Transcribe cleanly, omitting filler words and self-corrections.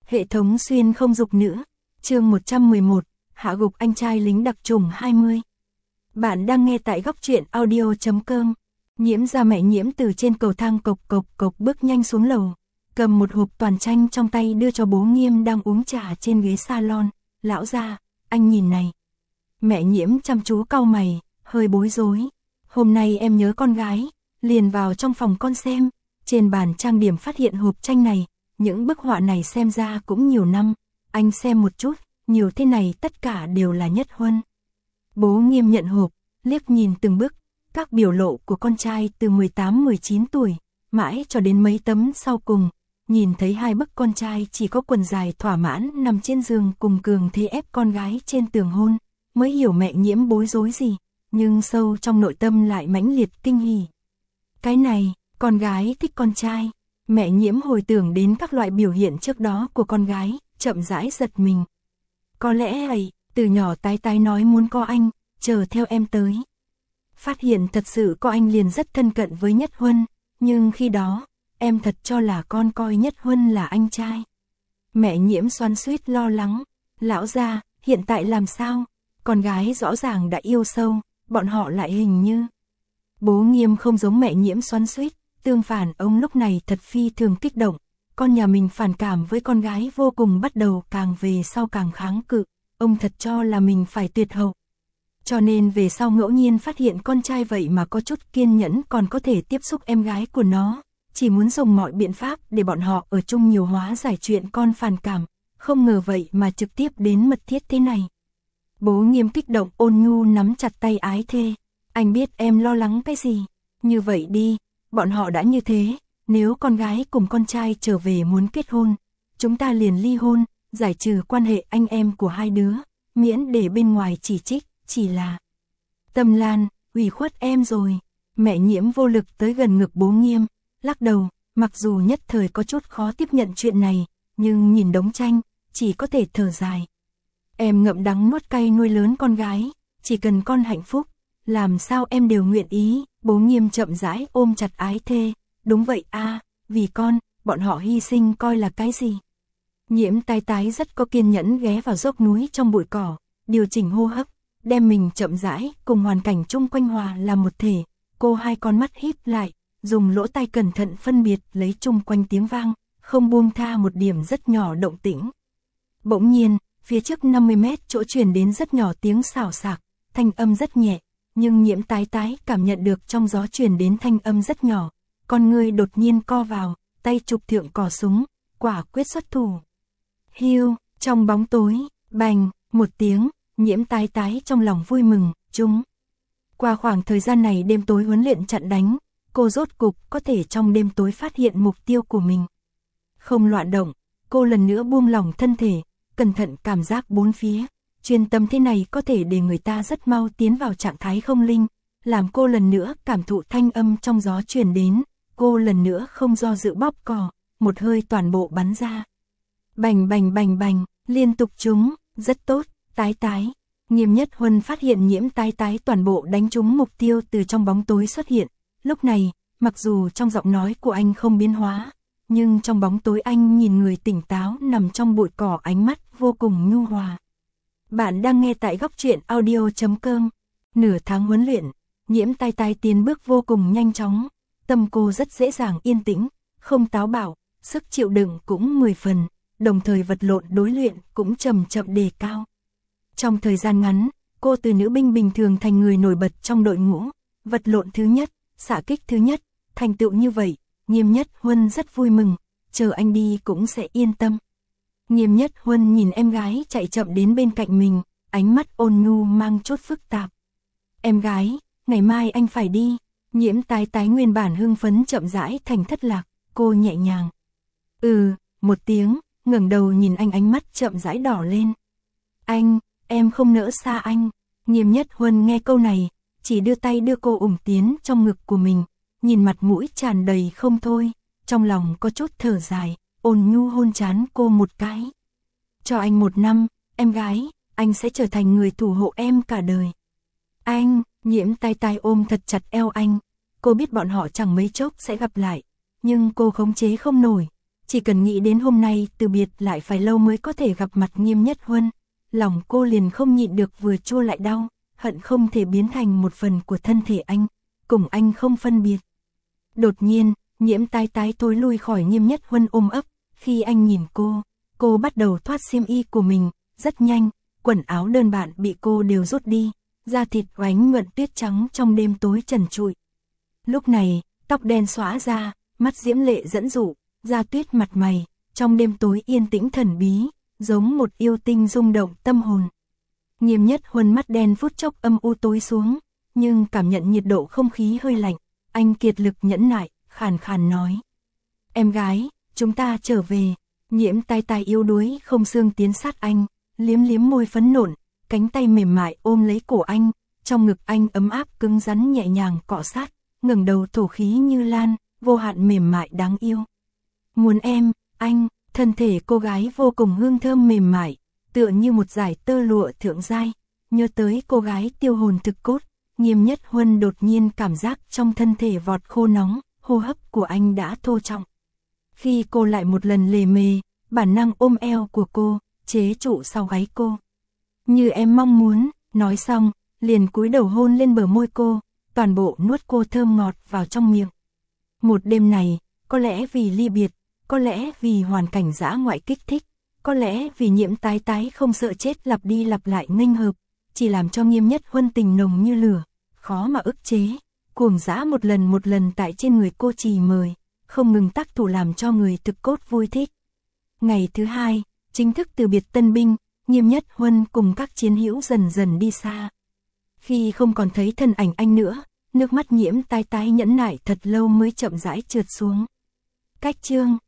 Hệ thống xuyên không dục nữa. Chương 111, hạ gục anh trai lính đặc chủng 20. Bạn đang nghe tại góc truyện audio.com. Nhiễm ra mẹ Nhiễm từ trên cầu thang cộc cộc cộc bước nhanh xuống lầu, cầm một hộp toàn chanh trong tay đưa cho bố Nghiêm đang uống trà trên ghế salon. Lão gia, anh nhìn này. Mẹ Nhiễm chăm chú cau mày, hơi bối rối. Hôm nay em nhớ con gái, liền vào trong phòng con xem. Trên bàn trang điểm phát hiện hộp tranh này. Những bức họa này xem ra cũng nhiều năm. Anh xem một chút, nhiều thế này tất cả đều là Nhất Huân. Bố Nghiêm nhận hộp, liếc nhìn từng bức, các biểu lộ của con trai từ 18-19 tuổi, mãi cho đến mấy tấm sau cùng. Nhìn thấy hai bức con trai chỉ có quần dài thỏa mãn nằm trên giường cùng cường thế ép con gái trên tường hôn, mới hiểu mẹ Nhiễm bối rối gì, nhưng sâu trong nội tâm lại mãnh liệt kinh hỉ. Cái này, con gái thích con trai. Mẹ Nhiễm hồi tưởng đến các loại biểu hiện trước đó của con gái, chậm rãi giật mình. Có lẽ ấy, từ nhỏ tái tái nói muốn có anh, chờ theo em tới. Phát hiện thật sự có anh liền rất thân cận với Nhất Huân, nhưng khi đó, em thật cho là con coi Nhất Huân là anh trai. Mẹ Nhiễm xoắn xuýt lo lắng, lão gia, hiện tại làm sao? Con gái rõ ràng đã yêu sâu, bọn họ lại hình như. Bố Nghiêm không giống mẹ Nhiễm xoắn xuýt. Tương phản ông lúc này thật phi thường kích động, con nhà mình phản cảm với con gái vô cùng bắt đầu càng về sau càng kháng cự, ông thật cho là mình phải tuyệt hậu. Cho nên về sau ngẫu nhiên phát hiện con trai vậy mà có chút kiên nhẫn còn có thể tiếp xúc em gái của nó, chỉ muốn dùng mọi biện pháp để bọn họ ở chung nhiều hóa giải chuyện con phản cảm, không ngờ vậy mà trực tiếp đến mật thiết thế này. Bố Nghiêm kích động ôn nhu nắm chặt tay ái thê, anh biết em lo lắng cái gì, như vậy đi. Bọn họ đã như thế, nếu con gái cùng con trai trở về muốn kết hôn, chúng ta liền ly hôn, giải trừ quan hệ anh em của hai đứa, miễn để bên ngoài chỉ trích, chỉ là. Tâm Lan, ủy khuất em rồi. Mẹ Nhiễm vô lực tới gần ngực bố Nghiêm, lắc đầu, mặc dù nhất thời có chút khó tiếp nhận chuyện này, nhưng nhìn đống tranh, chỉ có thể thở dài. Em ngậm đắng nuốt cay nuôi lớn con gái, chỉ cần con hạnh phúc, làm sao em đều nguyện ý. Bố Nghiêm chậm rãi ôm chặt ái thê, đúng vậy a, vì con, bọn họ hy sinh coi là cái gì. Nhiễm tái tái rất có kiên nhẫn ghé vào dốc núi trong bụi cỏ, điều chỉnh hô hấp, đem mình chậm rãi cùng hoàn cảnh chung quanh hòa làm một thể. Cô hai con mắt híp lại, dùng lỗ tai cẩn thận phân biệt lấy chung quanh tiếng vang, không buông tha một điểm rất nhỏ động tĩnh. Bỗng nhiên, phía trước 50 mét chỗ truyền đến rất nhỏ tiếng xào xạc, thanh âm rất nhẹ. Nhưng Nhiễm tái tái cảm nhận được trong gió truyền đến thanh âm rất nhỏ, con người đột nhiên co vào, tay chụp thượng cò súng, quả quyết xuất thủ. Hiu, trong bóng tối, bành, một tiếng, Nhiễm tái tái trong lòng vui mừng, chúng. Qua khoảng thời gian này đêm tối huấn luyện chặn đánh, cô rốt cục có thể trong đêm tối phát hiện mục tiêu của mình. Không loạn động, cô lần nữa buông lỏng thân thể, cẩn thận cảm giác bốn phía. Chuyên tâm thế này có thể để người ta rất mau tiến vào trạng thái không linh, làm cô lần nữa cảm thụ thanh âm trong gió truyền đến, cô lần nữa không do dự bóp cò, một hơi toàn bộ bắn ra. Bành bành bành bành, liên tục trúng, rất tốt, tái tái. Nghiêm Nhất Huân phát hiện Nhiễm tái tái toàn bộ đánh trúng mục tiêu từ trong bóng tối xuất hiện. Lúc này, mặc dù trong giọng nói của anh không biến hóa, nhưng trong bóng tối anh nhìn người tỉnh táo nằm trong bụi cỏ ánh mắt vô cùng nhu hòa. Bạn đang nghe tại góc truyện audio.com. Nửa tháng huấn luyện, Nhiễm tái tái tiến bước vô cùng nhanh chóng, tâm cô rất dễ dàng yên tĩnh, không táo bạo, sức chịu đựng cũng 10 phần, đồng thời vật lộn đối luyện cũng chậm chậm đề cao. Trong thời gian ngắn, cô từ nữ binh bình thường thành người nổi bật trong đội ngũ, vật lộn thứ nhất, xạ kích thứ nhất, thành tựu như vậy, Nghiêm Nhất Huân rất vui mừng, chờ anh đi cũng sẽ yên tâm. Nghiêm Nhất Huân nhìn em gái chạy chậm đến bên cạnh mình, ánh mắt ôn nhu mang chút phức tạp. Em gái, ngày mai anh phải đi. Nhiễm tái tái nguyên bản hưng phấn chậm rãi thành thất lạc, cô nhẹ nhàng. Một tiếng, ngẩng đầu nhìn anh ánh mắt chậm rãi đỏ lên. Anh, em không nỡ xa anh. Nghiêm Nhất Huân nghe câu này, chỉ đưa tay đưa cô ủng tiến trong ngực của mình, nhìn mặt mũi tràn đầy không thôi, trong lòng có chút thở dài. Ôn nhu hôn trán cô một cái. Cho anh 1 năm, em gái, anh sẽ trở thành người thủ hộ em cả đời. Anh, Nhiễm tái tái ôm thật chặt eo anh. Cô biết bọn họ chẳng mấy chốc sẽ gặp lại, nhưng cô khống chế không nổi. chỉ cần nghĩ đến hôm nay từ biệt lại phải lâu mới có thể gặp mặt Nghiêm Nhất Huân, lòng cô liền không nhịn được vừa chua lại đau, hận không thể biến thành một phần của thân thể anh, cùng anh không phân biệt. Đột nhiên, Nhiễm Tái Tái thối lui khỏi Nghiêm Nhất Huân ôm ấp, khi anh nhìn cô bắt đầu thoát xiêm y của mình, rất nhanh, quần áo đơn bạn bị cô đều rút đi, da thịt oánh nhuận tuyết trắng trong đêm tối trần trụi. Lúc này, tóc đen xõa ra, mắt diễm lệ dẫn dụ, da tuyết mặt mày, trong đêm tối yên tĩnh thần bí, giống một yêu tinh rung động tâm hồn. Nghiêm Nhất Huân mắt đen phút chốc âm u tối xuống, nhưng cảm nhận nhiệt độ không khí hơi lạnh, anh kiệt lực nhẫn nại, khàn khàn nói. Em gái, chúng ta trở về. Nhiễm Tái Tái yếu đuối không xương tiến sát anh, liếm liếm môi phấn nộn, cánh tay mềm mại ôm lấy cổ anh, trong ngực anh ấm áp cứng rắn nhẹ nhàng cọ sát, ngẩng đầu thổ khí như lan, vô hạn mềm mại đáng yêu. Muốn em, anh, thân thể cô gái vô cùng hương thơm mềm mại, tựa như một dải tơ lụa thượng giai, nhớ tới cô gái tiêu hồn thực cốt, Nghiêm Nhất Huân đột nhiên cảm giác trong thân thể vọt khô nóng, hô hấp của anh đã thô trọng. Khi cô lại một lần lề mề, bản năng ôm eo của cô, chế trụ sau gáy cô. Như em mong muốn, nói xong, liền cúi đầu hôn lên bờ môi cô, toàn bộ nuốt cô thơm ngọt vào trong miệng. Một đêm này, có lẽ vì ly biệt, có lẽ vì hoàn cảnh dã ngoại kích thích, có lẽ vì Nhiễm Tái Tái không sợ chết lặp đi lặp lại nghênh hợp, chỉ làm cho Nghiêm Nhất Huân tình nồng như lửa, khó mà ức chế, cuồng dã một lần tại trên người cô trì mời, không ngừng tác thủ làm cho người thực cốt vui thích. Ngày thứ hai, chính thức từ biệt tân binh, Nghiêm Nhất Huân cùng các chiến hữu dần dần đi xa. Khi không còn thấy thân ảnh anh nữa, nước mắt Nhiễm Tái Tái nhẫn nại thật lâu mới chậm rãi trượt xuống. Cách chương